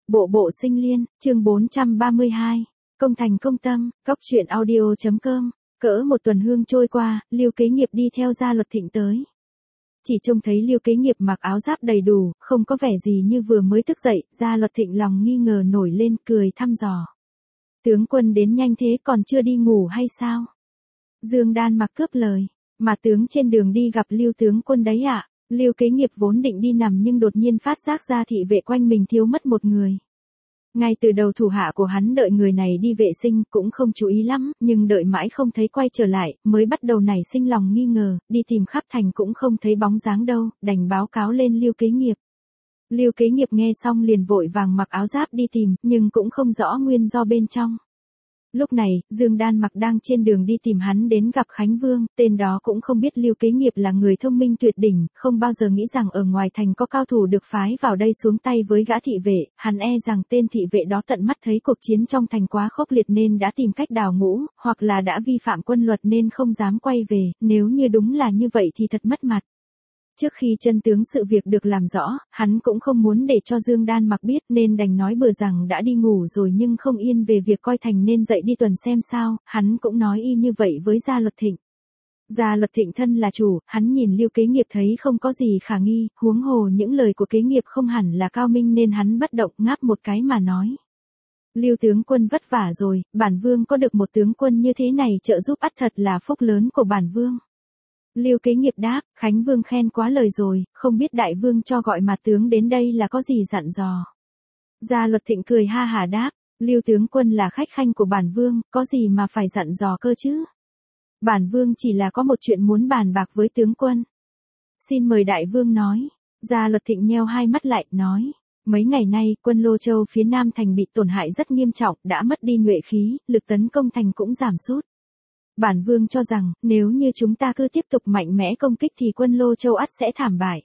Bộ bộ sinh liên, chương 432, công thành công tâm, cóc truyện audio.com, cỡ một tuần hương trôi qua, Lưu Kế Nghiệp đi theo Gia Luật Thịnh tới. Chỉ trông thấy Lưu Kế Nghiệp mặc áo giáp đầy đủ, không có vẻ gì như vừa mới thức dậy, Gia Luật Thịnh lòng nghi ngờ nổi lên, cười thăm dò. Tướng quân đến nhanh thế còn chưa đi ngủ hay sao? Dương Đan mặc cướp lời, mà tướng trên đường đi gặp Lưu tướng quân đấy ạ. Lưu Kế Nghiệp vốn định đi nằm nhưng đột nhiên phát giác ra thị vệ quanh mình thiếu mất một người. Ngay từ đầu thủ hạ của hắn đợi người này đi vệ sinh cũng không chú ý lắm, nhưng đợi mãi không thấy quay trở lại, mới bắt đầu nảy sinh lòng nghi ngờ, đi tìm khắp thành cũng không thấy bóng dáng đâu, đành báo cáo lên Lưu Kế Nghiệp. Lưu Kế Nghiệp nghe xong liền vội vàng mặc áo giáp đi tìm, nhưng cũng không rõ nguyên do bên trong. Lúc này, Dương Đan Mặc đang trên đường đi tìm hắn đến gặp Khánh Vương, tên đó cũng không biết Lưu Kế Nghiệp là người thông minh tuyệt đỉnh, không bao giờ nghĩ rằng ở ngoài thành có cao thủ được phái vào đây xuống tay với gã thị vệ, hắn e rằng tên thị vệ đó tận mắt thấy cuộc chiến trong thành quá khốc liệt nên đã tìm cách đào ngũ, hoặc là đã vi phạm quân luật nên không dám quay về, nếu như đúng là như vậy thì thật mất mặt. Trước khi chân tướng sự việc được làm rõ, hắn cũng không muốn để cho Dương Đan Mặc biết nên đành nói bừa rằng đã đi ngủ rồi nhưng không yên về việc coi thành nên dậy đi tuần xem sao, hắn cũng nói y như vậy với Gia Luật Thịnh. Gia Luật Thịnh thân là chủ, hắn nhìn Lưu Kế Nghiệp thấy không có gì khả nghi, huống hồ những lời của Kế Nghiệp không hẳn là cao minh nên hắn bất động ngáp một cái mà nói. Lưu tướng quân vất vả rồi, bản vương có được một tướng quân như thế này trợ giúp ắt thật là phúc lớn của bản vương. Lưu Kế Nghiệp đáp, Khánh Vương khen quá lời rồi, không biết đại vương cho gọi mà tướng đến đây là có gì dặn dò. Gia Luật Thịnh cười ha hả đáp, Lưu tướng quân là khách khanh của bản vương, có gì mà phải dặn dò cơ chứ. Bản vương chỉ là có một chuyện muốn bàn bạc với tướng quân. Xin mời đại vương nói. Gia Luật Thịnh nheo hai mắt lại, nói. Mấy ngày nay, quân Lô Châu phía Nam thành bị tổn hại rất nghiêm trọng, đã mất đi nhuệ khí, lực tấn công thành cũng giảm sút. Bản vương cho rằng, nếu như chúng ta cứ tiếp tục mạnh mẽ công kích thì quân Lô Châu ắt sẽ thảm bại.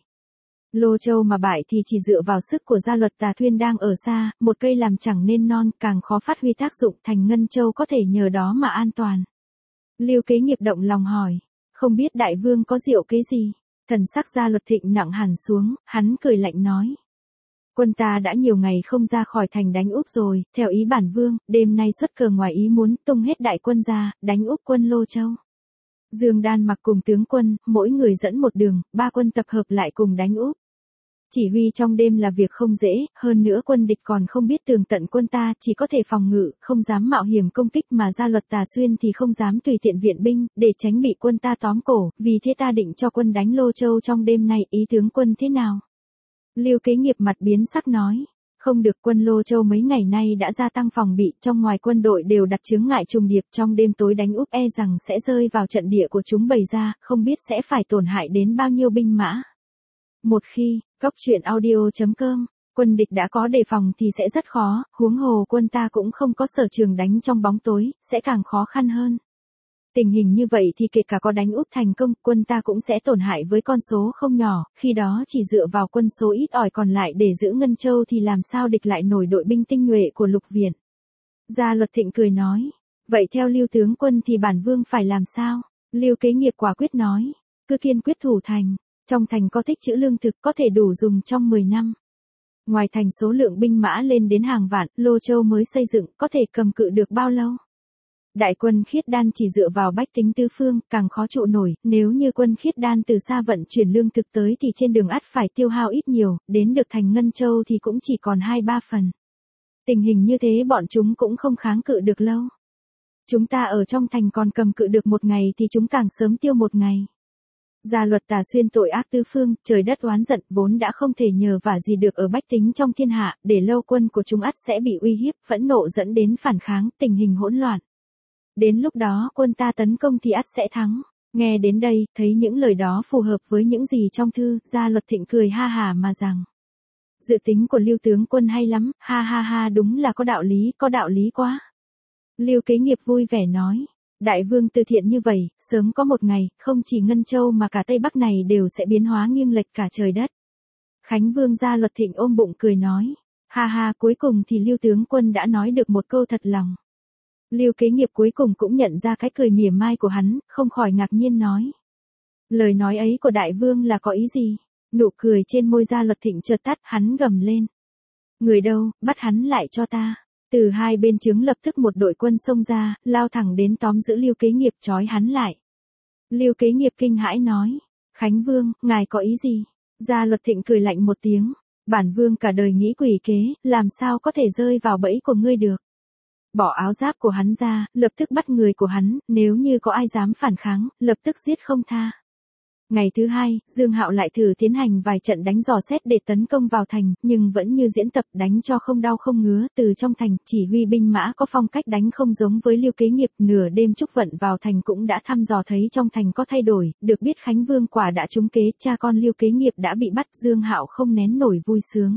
Lô Châu mà bại thì chỉ dựa vào sức của Gia Luật Tà Thuyên đang ở xa, một cây làm chẳng nên non, càng khó phát huy tác dụng, thành Ngân Châu có thể nhờ đó mà an toàn. Lưu Kế Nghiệp động lòng hỏi, không biết đại vương có diệu kế gì? Thần sắc Gia Luật Thịnh nặng hẳn xuống, hắn cười lạnh nói. Quân ta đã nhiều ngày không ra khỏi thành đánh úp rồi, theo ý bản vương, đêm nay xuất cờ ngoài ý muốn tung hết đại quân ra, đánh úp quân Lô Châu. Dương Đan Mặc cùng tướng quân, mỗi người dẫn một đường, ba quân tập hợp lại cùng đánh úp. Chỉ huy trong đêm là việc không dễ, hơn nữa quân địch còn không biết tường tận quân ta, chỉ có thể phòng ngự, không dám mạo hiểm công kích mà Gia Luật Tà Xuyên thì không dám tùy tiện viện binh, để tránh bị quân ta tóm cổ, vì thế ta định cho quân đánh Lô Châu trong đêm nay, ý tướng quân thế nào? Lưu Kế Nghiệp mặt biến sắc nói, không được, quân Lô Châu mấy ngày nay đã gia tăng phòng bị, trong ngoài quân đội đều đặt chướng ngại trùng điệp, trong đêm tối đánh úp e rằng sẽ rơi vào trận địa của chúng bày ra, không biết sẽ phải tổn hại đến bao nhiêu binh mã. Một khi, cóc truyện audio.com, quân địch đã có đề phòng thì sẽ rất khó, huống hồ quân ta cũng không có sở trường đánh trong bóng tối, sẽ càng khó khăn hơn. Tình hình như vậy thì kể cả có đánh úp thành công, quân ta cũng sẽ tổn hại với con số không nhỏ, khi đó chỉ dựa vào quân số ít ỏi còn lại để giữ Ngân Châu thì làm sao địch lại nổi đội binh tinh nhuệ của Lục Viện. Gia Luật Thịnh cười nói, vậy theo Lưu tướng quân thì bản vương phải làm sao? Lưu Kế Nghiệp quả quyết nói, cứ kiên quyết thủ thành, trong thành có tích trữ lương thực có thể đủ dùng trong 10 năm. Ngoài thành số lượng binh mã lên đến hàng vạn, Lô Châu mới xây dựng, có thể cầm cự được bao lâu? Đại quân Khiết Đan chỉ dựa vào bách tính tứ phương, càng khó trụ nổi, nếu như quân Khiết Đan từ xa vận chuyển lương thực tới thì trên đường ắt phải tiêu hao ít nhiều, đến được thành Ngân Châu thì cũng chỉ còn 2-3 phần. Tình hình như thế bọn chúng cũng không kháng cự được lâu. Chúng ta ở trong thành còn cầm cự được một ngày thì chúng càng sớm tiêu một ngày. Gia Luật Tà Xuyên tội ác tứ phương, trời đất oán giận, vốn đã không thể nhờ vả gì được ở bách tính trong thiên hạ, để lâu quân của chúng ắt sẽ bị uy hiếp, phẫn nộ dẫn đến phản kháng, tình hình hỗn loạn. Đến lúc đó quân ta tấn công thì ắt sẽ thắng. Nghe đến đây, thấy những lời đó phù hợp với những gì trong thư, Gia Luật Thịnh cười ha hả mà rằng. Dự tính của Lưu tướng quân hay lắm, ha ha ha, đúng là có đạo lý quá. Lưu Kế Nghiệp vui vẻ nói, đại vương từ thiện như vậy, sớm có một ngày, không chỉ Ngân Châu mà cả Tây Bắc này đều sẽ biến hóa nghiêng lệch cả trời đất. Khánh Vương Gia Luật Thịnh ôm bụng cười nói, ha ha, cuối cùng thì Lưu tướng quân đã nói được một câu thật lòng. Lưu Kế Nghiệp cuối cùng cũng nhận ra cái cười mỉa mai của hắn, không khỏi ngạc nhiên nói. Lời nói ấy của đại vương là có ý gì? Nụ cười trên môi Gia Luật Thịnh chợt tắt, hắn gầm lên. Người đâu, bắt hắn lại cho ta. Từ hai bên trướng lập tức một đội quân xông ra, lao thẳng đến tóm giữ Lưu Kế Nghiệp trói hắn lại. Lưu Kế Nghiệp kinh hãi nói, Khánh Vương, ngài có ý gì? Gia Luật Thịnh cười lạnh một tiếng, bản vương cả đời nghĩ quỷ kế, làm sao có thể rơi vào bẫy của ngươi được. Bỏ áo giáp của hắn ra, lập tức bắt người của hắn, nếu như có ai dám phản kháng, lập tức giết không tha. Ngày thứ hai, Dương Hạo lại thử tiến hành vài trận đánh dò xét để tấn công vào thành, nhưng vẫn như diễn tập đánh cho không đau không ngứa, từ trong thành, chỉ huy binh mã có phong cách đánh không giống với Lưu Kế Nghiệp, nửa đêm Trúc Vận vào thành cũng đã thăm dò thấy trong thành có thay đổi, được biết Khánh Vương quả đã trúng kế, cha con Lưu Kế Nghiệp đã bị bắt, Dương Hạo không nén nổi vui sướng.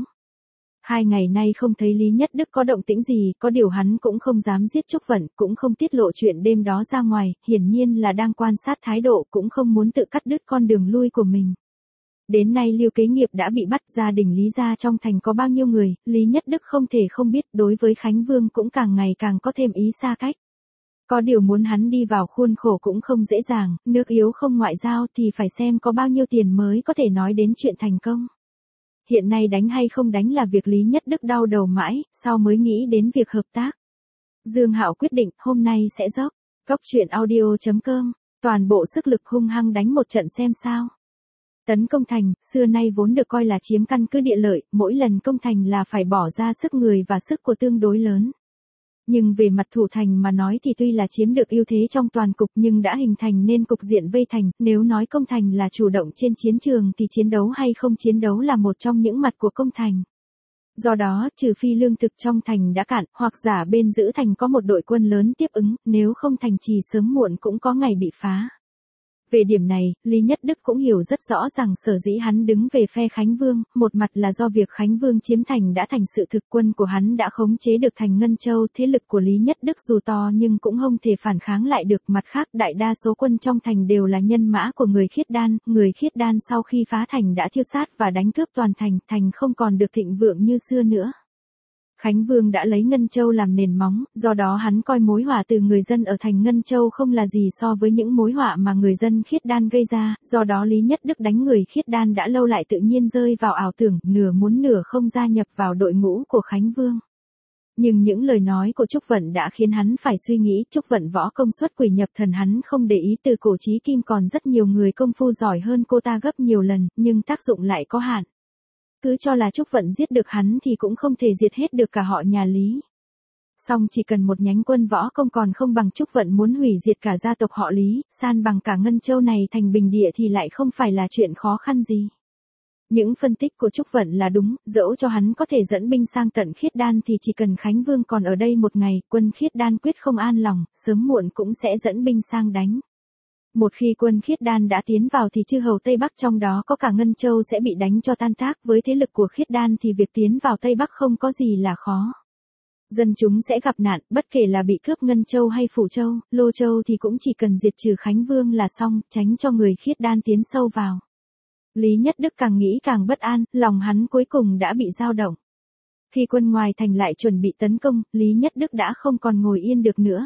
2 ngày nay không thấy Lý Nhất Đức có động tĩnh gì, có điều hắn cũng không dám giết Trúc Vận, cũng không tiết lộ chuyện đêm đó ra ngoài, hiển nhiên là đang quan sát thái độ, cũng không muốn tự cắt đứt con đường lui của mình. Đến nay Lưu Kế Nghiệp đã bị bắt, gia đình Lý gia trong thành có bao nhiêu người, Lý Nhất Đức không thể không biết, đối với Khánh Vương cũng càng ngày càng có thêm ý xa cách. Có điều muốn hắn đi vào khuôn khổ cũng không dễ dàng, nước yếu không ngoại giao thì phải xem có bao nhiêu tiền mới có thể nói đến chuyện thành công. Hiện nay đánh hay không đánh là việc Lý Nhất Đức đau đầu mãi, sau mới nghĩ đến việc hợp tác. Dương Hạo quyết định, hôm nay sẽ dốc. Góc truyện audio.com, toàn bộ sức lực hung hăng đánh một trận xem sao. Tấn công thành, xưa nay vốn được coi là chiếm căn cứ địa lợi, mỗi lần công thành là phải bỏ ra sức người và sức của tương đối lớn. Nhưng về mặt thủ thành mà nói thì tuy là chiếm được ưu thế trong toàn cục nhưng đã hình thành nên cục diện vây thành, nếu nói công thành là chủ động trên chiến trường thì chiến đấu hay không chiến đấu là một trong những mặt của công thành. Do đó, trừ phi lương thực trong thành đã cạn, hoặc giả bên giữ thành có một đội quân lớn tiếp ứng, nếu không thành trì sớm muộn cũng có ngày bị phá. Về điểm này, Lý Nhất Đức cũng hiểu rất rõ rằng sở dĩ hắn đứng về phe Khánh Vương, một mặt là do việc Khánh Vương chiếm thành đã thành sự thực, quân của hắn đã khống chế được thành Ngân Châu, thế lực của Lý Nhất Đức dù to nhưng cũng không thể phản kháng lại được, mặt khác đại đa số quân trong thành đều là nhân mã của người Khiết Đan sau khi phá thành đã thiêu sát và đánh cướp toàn thành, thành không còn được thịnh vượng như xưa nữa. Khánh Vương đã lấy Ngân Châu làm nền móng, do đó hắn coi mối họa từ người dân ở thành Ngân Châu không là gì so với những mối họa mà người dân Khiết Đan gây ra, do đó Lý Nhất Đức đánh người Khiết Đan đã lâu lại tự nhiên rơi vào ảo tưởng, nửa muốn nửa không gia nhập vào đội ngũ của Khánh Vương. Nhưng những lời nói của Trúc Vận đã khiến hắn phải suy nghĩ, Trúc Vận võ công xuất quỷ nhập thần hắn không để ý, từ cổ chí kim còn rất nhiều người công phu giỏi hơn cô ta gấp nhiều lần, nhưng tác dụng lại có hạn. Cứ cho là Trúc Vận giết được hắn thì cũng không thể diệt hết được cả họ nhà Lý. Song chỉ cần một nhánh quân võ công còn không bằng Trúc Vận muốn hủy diệt cả gia tộc họ Lý, san bằng cả Ngân Châu này thành bình địa thì lại không phải là chuyện khó khăn gì. Những phân tích của Trúc Vận là đúng, dẫu cho hắn có thể dẫn binh sang tận Khiết Đan thì chỉ cần Khánh Vương còn ở đây một ngày, quân Khiết Đan quyết không an lòng, sớm muộn cũng sẽ dẫn binh sang đánh. Một khi quân Khiết Đan đã tiến vào thì chư hầu Tây Bắc trong đó có cả Ngân Châu sẽ bị đánh cho tan tác, với thế lực của Khiết Đan thì việc tiến vào Tây Bắc không có gì là khó. Dân chúng sẽ gặp nạn, bất kể là bị cướp Ngân Châu hay Phủ Châu, Lô Châu thì cũng chỉ cần diệt trừ Khánh Vương là xong, tránh cho người Khiết Đan tiến sâu vào. Lý Nhất Đức càng nghĩ càng bất an, lòng hắn cuối cùng đã bị dao động. Khi quân ngoài thành lại chuẩn bị tấn công, Lý Nhất Đức đã không còn ngồi yên được nữa.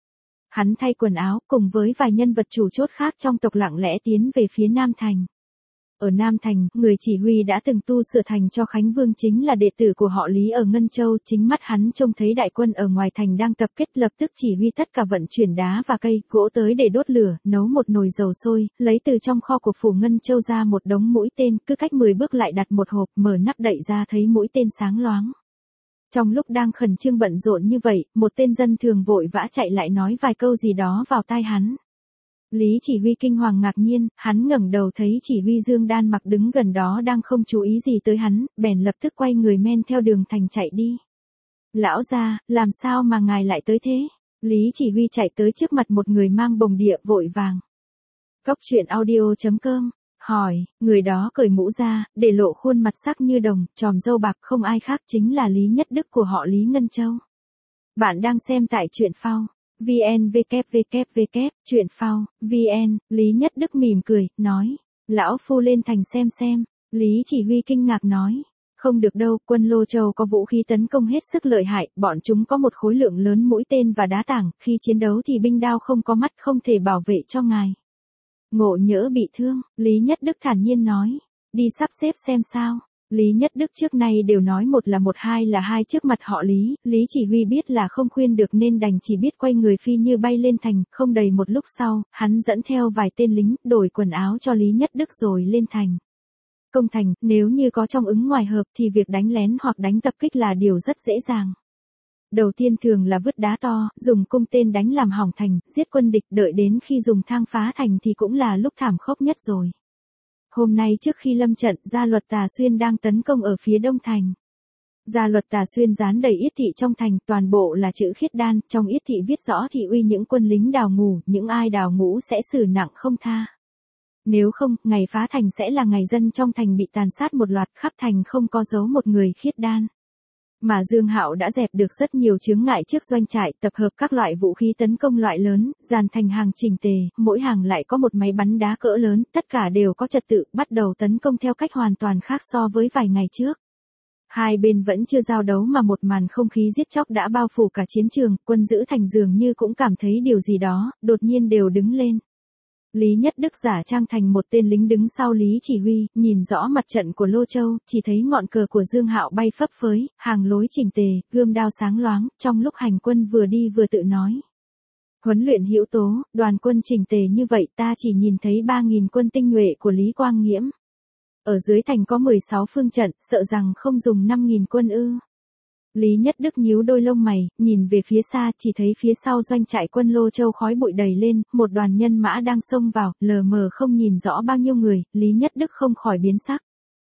Hắn thay quần áo, cùng với vài nhân vật chủ chốt khác trong tộc lặng lẽ tiến về phía Nam Thành. Ở Nam Thành, người chỉ huy đã từng tu sửa thành cho Khánh Vương chính là đệ tử của họ Lý ở Ngân Châu, chính mắt hắn trông thấy đại quân ở ngoài thành đang tập kết, lập tức chỉ huy tất cả vận chuyển đá và cây, gỗ tới để đốt lửa, nấu một nồi dầu sôi, lấy từ trong kho của phủ Ngân Châu ra một đống mũi tên, cứ cách 10 bước lại đặt một hộp, mở nắp đậy ra thấy mũi tên sáng loáng. Trong lúc đang khẩn trương bận rộn như vậy, một tên dân thường vội vã chạy lại nói vài câu gì đó vào tai hắn. Lý chỉ huy kinh hoàng ngạc nhiên, hắn ngẩng đầu thấy chỉ huy Dương Đan Mặc đứng gần đó đang không chú ý gì tới hắn, bèn lập tức quay người men theo đường thành chạy đi. Lão gia, làm sao mà ngài lại tới thế? Lý chỉ huy chạy tới trước mặt một người mang bồng địa vội vàng. Góc truyện audio.com, hỏi, người đó cởi mũ ra, để lộ khuôn mặt sắc như đồng, tròm râu bạc, không ai khác chính là Lý Nhất Đức của họ Lý Ngân Châu. Bạn đang xem tại truyện phao. VN www, truyện phao, VN, Lý Nhất Đức mỉm cười, nói, lão phu lên thành xem. Lý chỉ huy kinh ngạc nói, không được đâu, quân Lô Châu có vũ khí tấn công hết sức lợi hại, bọn chúng có một khối lượng lớn mũi tên và đá tảng, khi chiến đấu thì binh đao không có mắt, không thể bảo vệ cho ngài. Ngộ nhỡ bị thương, Lý Nhất Đức thản nhiên nói, đi sắp xếp xem sao. Lý Nhất Đức trước nay đều nói một là hai trước mặt họ Lý chỉ huy biết là không khuyên được nên đành chỉ biết quay người phi như bay lên thành, không đầy một lúc sau, hắn dẫn theo vài tên lính, đổi quần áo cho Lý Nhất Đức rồi lên thành. Công thành, nếu như có trong ứng ngoài hợp thì việc đánh lén hoặc đánh tập kích là điều rất dễ dàng. Đầu tiên thường là vứt đá to, dùng cung tên đánh làm hỏng thành, giết quân địch, đợi đến khi dùng thang phá thành thì cũng là lúc thảm khốc nhất rồi. Hôm nay trước khi lâm trận, Gia Luật Tà Xuyên đang tấn công ở phía đông thành. Gia Luật Tà Xuyên dán đầy yết thị trong thành, toàn bộ là chữ khiết đan, trong yết thị viết rõ thị uy những quân lính đào ngũ, những ai đào ngũ sẽ xử nặng không tha. Nếu không, ngày phá thành sẽ là ngày dân trong thành bị tàn sát một loạt, khắp thành không có dấu một người khiết đan. Mà Dương Hạo đã dẹp được rất nhiều chướng ngại trước doanh trại, tập hợp các loại vũ khí tấn công loại lớn, dàn thành hàng chỉnh tề, mỗi hàng lại có một máy bắn đá cỡ lớn, tất cả đều có trật tự, bắt đầu tấn công theo cách hoàn toàn khác so với vài ngày trước. Hai bên vẫn chưa giao đấu mà một màn không khí giết chóc đã bao phủ cả chiến trường, quân giữ thành dường như cũng cảm thấy điều gì đó, đột nhiên đều đứng lên. Lý Nhất Đức giả trang thành một tên lính đứng sau Lý chỉ huy, nhìn rõ mặt trận của Lô Châu, chỉ thấy ngọn cờ của Dương Hạo bay phấp phới, hàng lối chỉnh tề, gươm đao sáng loáng, trong lúc hành quân vừa đi vừa tự nói. Huấn luyện hữu tố, đoàn quân chỉnh tề như vậy ta chỉ nhìn thấy 3.000 quân tinh nhuệ của Lý Quang Nghiễm. Ở dưới thành có 16 phương trận, sợ rằng không dùng 5.000 quân ư. Lý Nhất Đức nhíu đôi lông mày, nhìn về phía xa, chỉ thấy phía sau doanh trại quân Lô Châu khói bụi đầy lên, một đoàn nhân mã đang xông vào, lờ mờ không nhìn rõ bao nhiêu người, Lý Nhất Đức không khỏi biến sắc.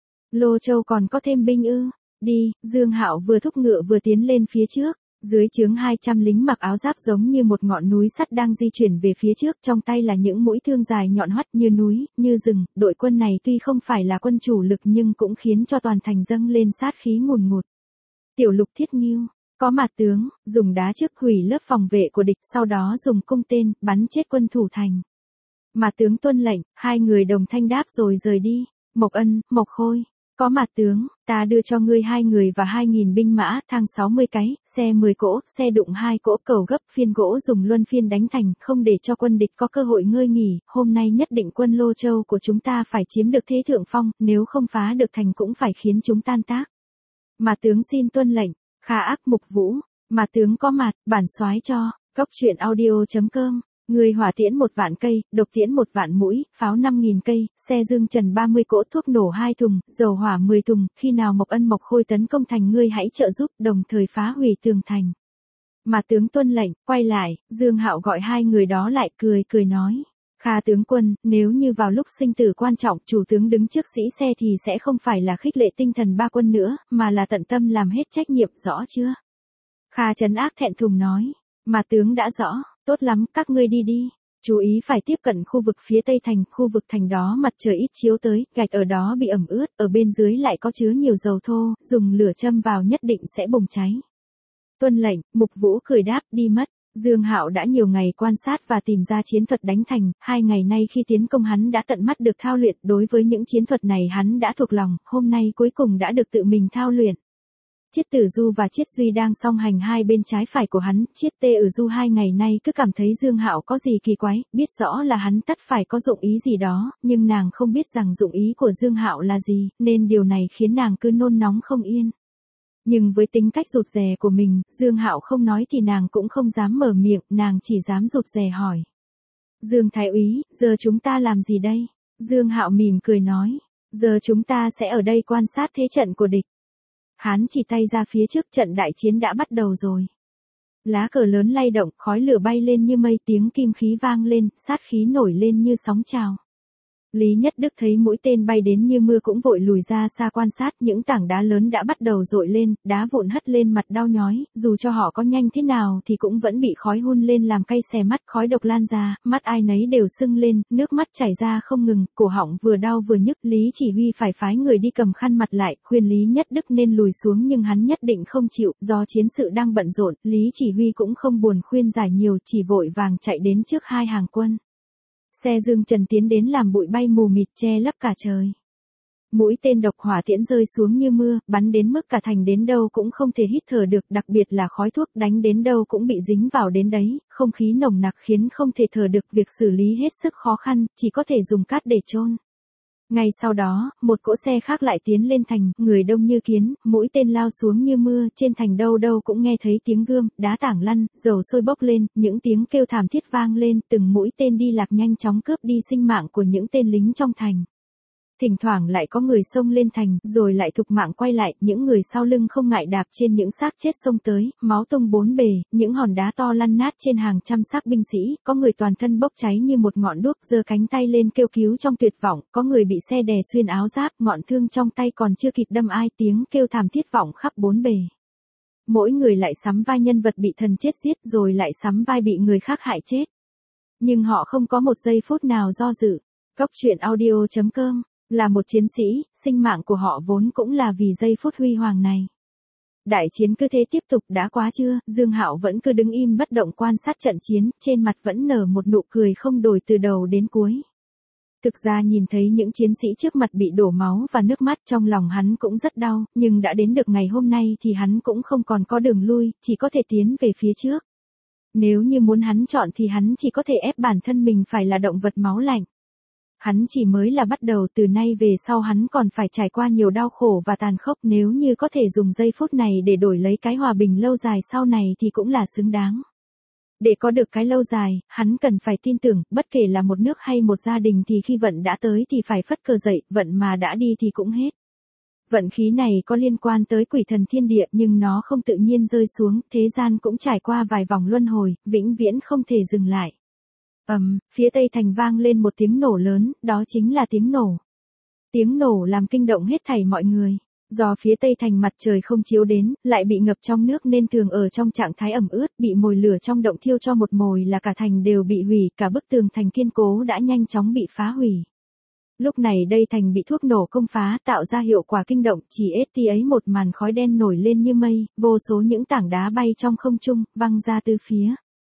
Lô Châu còn có thêm binh ư? Đi, Dương Hạo vừa thúc ngựa vừa tiến lên phía trước. Dưới trướng 200 lính mặc áo giáp giống như một ngọn núi sắt đang di chuyển về phía trước, trong tay là những mũi thương dài nhọn hoắt như núi, như rừng. Đội quân này tuy không phải là quân chủ lực nhưng cũng khiến cho toàn thành dâng lên sát khí ngùn ngụt. Tiểu Lục Thiết Ngưu, có mặt tướng, dùng đá trước hủy lớp phòng vệ của địch, sau đó dùng cung tên, bắn chết quân thủ thành. Mặt tướng tuân lệnh, hai người đồng thanh đáp rồi rời đi. Mộc Ân, Mộc Khôi, có mặt tướng, ta đưa cho ngươi 2 người và 2.000 binh mã, thang 60 cái, xe 10 cỗ, xe đụng 2 cỗ, cầu gấp, phiên gỗ dùng luân phiên đánh thành, không để cho quân địch có cơ hội ngơi nghỉ, hôm nay nhất định quân Lô Châu của chúng ta phải chiếm được thế thượng phong, nếu không phá được thành cũng phải khiến chúng tan tác. Mà tướng xin tuân lệnh, Khả Ác Mục Vũ, mà tướng có mặt, bản soái cho, goctruyện.audio.com, người hỏa tiễn 1 vạn cây, độc tiễn 1 vạn mũi, pháo 5.000 cây, xe dương trần 30 cỗ, thuốc nổ 2 thùng, dầu hỏa 10 thùng, khi nào Mộc Ân Mộc Khôi tấn công thành ngươi hãy trợ giúp, đồng thời phá hủy tường thành. Mà tướng tuân lệnh, quay lại, Dương Hạo gọi 2 người đó lại cười nói. Kha tướng quân, nếu như vào lúc sinh tử quan trọng chủ tướng đứng trước sĩ xe thì sẽ không phải là khích lệ tinh thần ba quân nữa, mà là tận tâm làm hết trách nhiệm, rõ chưa? Kha trấn ác thẹn thùng nói, mà tướng đã rõ, tốt lắm, các ngươi đi đi. Chú ý phải tiếp cận khu vực phía tây thành, khu vực thành đó mặt trời ít chiếu tới, gạch ở đó bị ẩm ướt, ở bên dưới lại có chứa nhiều dầu thô, dùng lửa châm vào nhất định sẽ bùng cháy. Tuân lệnh, Mục Vũ cười đáp, đi mất. Dương Hạo đã nhiều ngày quan sát và tìm ra chiến thuật đánh thành, 2 ngày nay khi tiến công hắn đã tận mắt được thao luyện, đối với những chiến thuật này hắn đã thuộc lòng, hôm nay cuối cùng đã được tự mình thao luyện. Chiết Tử Du và Chiết Duy đang song hành hai bên trái phải của hắn, Chiết Tê Ở Du 2 ngày nay cứ cảm thấy Dương Hạo có gì kỳ quái, biết rõ là hắn tất phải có dụng ý gì đó, nhưng nàng không biết rằng dụng ý của Dương Hạo là gì, nên điều này khiến nàng cứ nôn nóng không yên. Nhưng với tính cách rụt rè của mình, Dương Hạo không nói thì nàng cũng không dám mở miệng, nàng chỉ dám rụt rè hỏi. Dương Thái úy, giờ chúng ta làm gì đây? Dương Hạo mỉm cười nói, giờ chúng ta sẽ ở đây quan sát thế trận của địch. Hắn chỉ tay ra phía trước, trận đại chiến đã bắt đầu rồi. Lá cờ lớn lay động, khói lửa bay lên như mây, tiếng kim khí vang lên, sát khí nổi lên như sóng trào. Lý Nhất Đức thấy mũi tên bay đến như mưa cũng vội lùi ra xa quan sát, những tảng đá lớn đã bắt đầu dội lên, đá vụn hất lên mặt đau nhói, dù cho họ có nhanh thế nào thì cũng vẫn bị khói hun lên làm cay xè mắt, khói độc lan ra, mắt ai nấy đều sưng lên, nước mắt chảy ra không ngừng, cổ họng vừa đau vừa nhức, Lý chỉ huy phải phái người đi cầm khăn mặt lại, khuyên Lý Nhất Đức nên lùi xuống nhưng hắn nhất định không chịu, do chiến sự đang bận rộn, Lý chỉ huy cũng không buồn khuyên giải nhiều, chỉ vội vàng chạy đến trước 2 hàng quân. Xe dương trần tiến đến làm bụi bay mù mịt che lấp cả trời. Mũi tên độc hỏa tiễn rơi xuống như mưa, bắn đến mức cả thành đến đâu cũng không thể hít thở được, đặc biệt là khói thuốc đánh đến đâu cũng bị dính vào đến đấy, không khí nồng nặc khiến không thể thở được, việc xử lý hết sức khó khăn, chỉ có thể dùng cát để chôn. Ngay sau đó, một cỗ xe khác lại tiến lên thành, người đông như kiến, mũi tên lao xuống như mưa, trên thành đâu đâu cũng nghe thấy tiếng gươm, đá tảng lăn, dầu sôi bốc lên, những tiếng kêu thảm thiết vang lên, từng mũi tên đi lạc nhanh chóng cướp đi sinh mạng của những tên lính trong thành. Thỉnh thoảng lại có người xông lên thành, rồi lại thục mạng quay lại, những người sau lưng không ngại đạp trên những xác chết xông tới, máu tung bốn bề, những hòn đá to lăn nát trên hàng trăm xác binh sĩ, có người toàn thân bốc cháy như một ngọn đuốc, giơ cánh tay lên kêu cứu trong tuyệt vọng, có người bị xe đè xuyên áo giáp, ngọn thương trong tay còn chưa kịp đâm ai, tiếng kêu thảm thiết vọng khắp bốn bề. Mỗi người lại sắm vai nhân vật bị thần chết giết, rồi lại sắm vai bị người khác hại chết. Nhưng họ không có một giây phút nào do dự. Cốc truyện audio.com là một chiến sĩ, sinh mạng của họ vốn cũng là vì giây phút huy hoàng này. Đại chiến cứ thế tiếp tục, đã quá chưa, Dương Hạo vẫn cứ đứng im bất động quan sát trận chiến, trên mặt vẫn nở một nụ cười không đổi từ đầu đến cuối. Thực ra nhìn thấy những chiến sĩ trước mặt bị đổ máu và nước mắt, trong lòng hắn cũng rất đau, nhưng đã đến được ngày hôm nay thì hắn cũng không còn có đường lui, chỉ có thể tiến về phía trước. Nếu như muốn hắn chọn thì hắn chỉ có thể ép bản thân mình phải là động vật máu lạnh. Hắn chỉ mới là bắt đầu, từ nay về sau hắn còn phải trải qua nhiều đau khổ và tàn khốc, nếu như có thể dùng giây phút này để đổi lấy cái hòa bình lâu dài sau này thì cũng là xứng đáng. Để có được cái lâu dài, hắn cần phải tin tưởng, bất kể là một nước hay một gia đình thì khi vận đã tới thì phải phất cờ dậy, vận mà đã đi thì cũng hết. Vận khí này có liên quan tới quỷ thần thiên địa nhưng nó không tự nhiên rơi xuống, thế gian cũng trải qua vài vòng luân hồi, vĩnh viễn không thể dừng lại. Phía tây thành vang lên một tiếng nổ lớn, đó chính là tiếng nổ. Tiếng nổ làm kinh động hết thảy mọi người. Do phía tây thành mặt trời không chiếu đến, lại bị ngập trong nước nên thường ở trong trạng thái ẩm ướt, bị mồi lửa trong động thiêu cho một mồi là cả thành đều bị hủy, cả bức tường thành kiên cố đã nhanh chóng bị phá hủy. Lúc này đây thành bị thuốc nổ công phá, tạo ra hiệu quả kinh động, chỉ ít tí ấy một màn khói đen nổi lên như mây, vô số những tảng đá bay trong không trung, văng ra từ phía.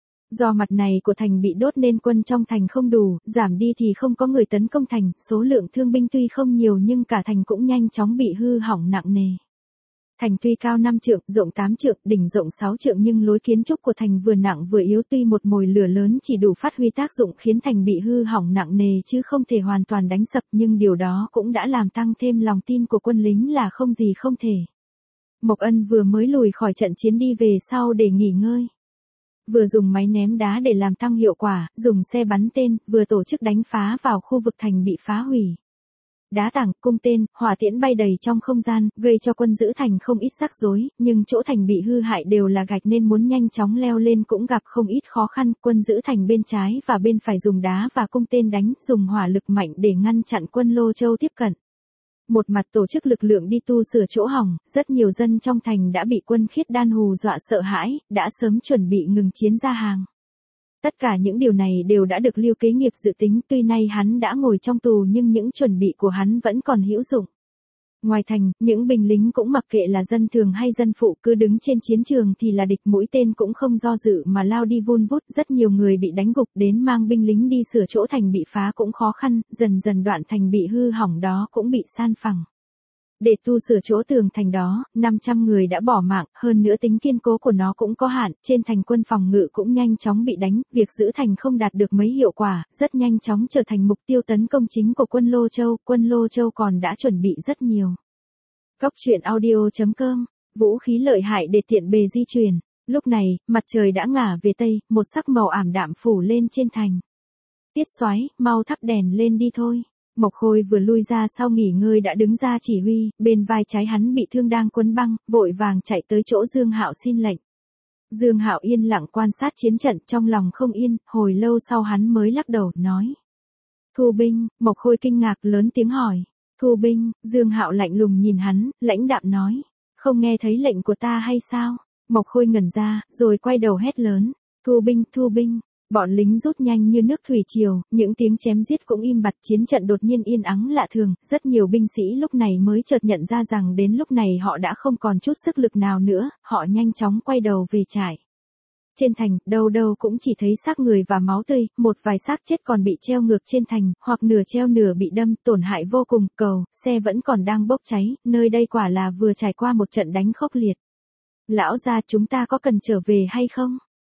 Do mặt này của thành bị đốt nên quân trong thành không đủ, giảm đi thì không có người tấn công thành, số lượng thương binh tuy không nhiều nhưng cả thành cũng nhanh chóng bị hư hỏng nặng nề. Thành tuy cao 5 trượng, rộng 8 trượng, đỉnh rộng 6 trượng nhưng lối kiến trúc của thành vừa nặng vừa yếu, tuy một mồi lửa lớn chỉ đủ phát huy tác dụng khiến thành bị hư hỏng nặng nề chứ không thể hoàn toàn đánh sập, nhưng điều đó cũng đã làm tăng thêm lòng tin của quân lính là không gì không thể. Mộc Ân vừa mới lùi khỏi trận chiến đi về sau để nghỉ ngơi. Vừa dùng máy ném đá để làm tăng hiệu quả, dùng xe bắn tên, vừa tổ chức đánh phá vào khu vực thành bị phá hủy. Đá tảng, cung tên, hỏa tiễn bay đầy trong không gian, gây cho quân giữ thành không ít rắc rối, nhưng chỗ thành bị hư hại đều là gạch nên muốn nhanh chóng leo lên cũng gặp không ít khó khăn, quân giữ thành bên trái và bên phải dùng đá và cung tên đánh, dùng hỏa lực mạnh để ngăn chặn quân Lô Châu tiếp cận. Một mặt tổ chức lực lượng đi tu sửa chỗ hỏng, rất nhiều dân trong thành đã bị quân Khiết Đan hù dọa sợ hãi, đã sớm chuẩn bị ngừng chiến ra hàng. Tất cả những điều này đều đã được Lưu Kế Nghiệp dự tính, tuy nay hắn đã ngồi trong tù nhưng những chuẩn bị của hắn vẫn còn hữu dụng. Ngoài thành, những binh lính cũng mặc kệ là dân thường hay dân phụ, cứ đứng trên chiến trường thì là địch, mũi tên cũng không do dự mà lao đi vun vút, rất nhiều người bị đánh gục, đến mang binh lính đi sửa chỗ thành bị phá cũng khó khăn, dần dần đoạn thành bị hư hỏng đó cũng bị san phẳng. Để tu sửa chỗ tường thành đó, 500 người đã bỏ mạng, hơn nữa tính kiên cố của nó cũng có hạn, trên thành quân phòng ngự cũng nhanh chóng bị đánh, việc giữ thành không đạt được mấy hiệu quả, rất nhanh chóng trở thành mục tiêu tấn công chính của quân Lô Châu còn đã chuẩn bị rất nhiều. Cốc truyện audio.com, vũ khí lợi hại để tiện bề di chuyển. Lúc này, mặt trời đã ngả về tây, một sắc màu ảm đạm phủ lên trên thành. Tiết Soái, mau thắp đèn lên đi thôi. Mộc Khôi vừa lui ra sau nghỉ ngơi đã đứng ra chỉ huy, bên vai trái hắn bị thương đang quấn băng, vội vàng chạy tới chỗ Dương Hạo xin lệnh. Dương Hạo yên lặng quan sát chiến trận, trong lòng không yên, hồi lâu sau hắn mới lắc đầu, nói. Thu binh, Mộc Khôi kinh ngạc lớn tiếng hỏi. Thu binh, Dương Hạo lạnh lùng nhìn hắn, lãnh đạm nói. Không nghe thấy lệnh của ta hay sao? Mộc Khôi ngẩn ra, rồi quay đầu hét lớn. Thu binh. Bọn lính rút nhanh như nước thủy triều, những tiếng chém giết cũng im bặt, chiến trận đột nhiên yên ắng lạ thường, rất nhiều binh sĩ lúc này mới chợt nhận ra rằng đến lúc này họ đã không còn chút sức lực nào nữa, họ nhanh chóng quay đầu về trại. Trên thành, đâu đâu cũng chỉ thấy xác người và máu tươi, một vài xác chết còn bị treo ngược trên thành, hoặc nửa treo nửa bị đâm, tổn hại vô cùng, cầu, xe vẫn còn đang bốc cháy, nơi đây quả là vừa trải qua một trận đánh khốc liệt. Lão gia, chúng ta có cần trở về hay không?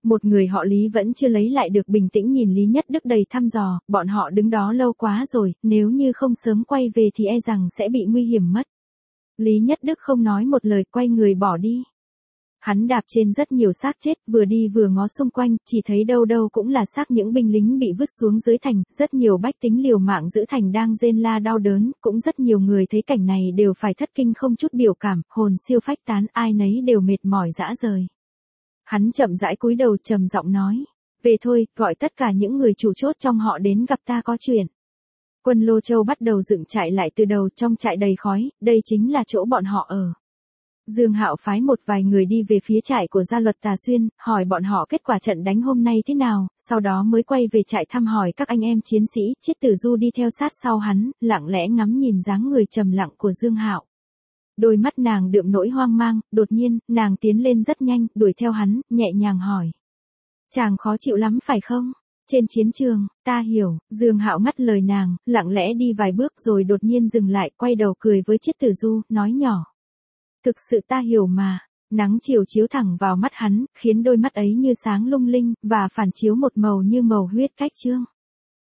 Một người họ Lý vẫn chưa lấy lại được bình tĩnh nhìn Lý Nhất Đức đầy thăm dò, bọn họ đứng đó lâu quá rồi, nếu như không sớm quay về thì e rằng sẽ bị nguy hiểm mất. Lý Nhất Đức không nói một lời quay người bỏ đi. Hắn đạp trên rất nhiều xác chết, vừa đi vừa ngó xung quanh, chỉ thấy đâu đâu cũng là xác những binh lính bị vứt xuống dưới thành, rất nhiều bách tính liều mạng giữ thành đang rên la đau đớn, cũng rất nhiều người thấy cảnh này đều phải thất kinh không chút biểu cảm, hồn siêu phách tán, ai nấy đều mệt mỏi rã rời. Hắn chậm rãi cúi đầu trầm giọng nói, về thôi, gọi tất cả những người chủ chốt trong họ đến gặp ta có chuyện. Quân Lô Châu bắt đầu dựng trại lại từ đầu, trong trại đầy khói, đây chính là chỗ bọn họ ở. Dương Hạo phái một vài người đi về phía trại của gia luật Tà Xuyên, hỏi bọn họ kết quả trận đánh hôm nay thế nào, sau đó mới quay về trại thăm hỏi các anh em chiến sĩ. Chiết Tử Du đi theo sát sau hắn, lặng lẽ ngắm nhìn dáng người trầm lặng của Dương Hạo. Đôi mắt nàng đượm nỗi hoang mang, đột nhiên, nàng tiến lên rất nhanh, đuổi theo hắn, nhẹ nhàng hỏi. Chàng khó chịu lắm phải không? Trên chiến trường, ta hiểu, Dương Hạo ngắt lời nàng, lặng lẽ đi vài bước rồi đột nhiên dừng lại, quay đầu cười với Chiết Tử Du, nói nhỏ. Thực sự ta hiểu mà. Nắng chiều chiếu thẳng vào mắt hắn, khiến đôi mắt ấy như sáng lung linh, và phản chiếu một màu như màu huyết cách trương.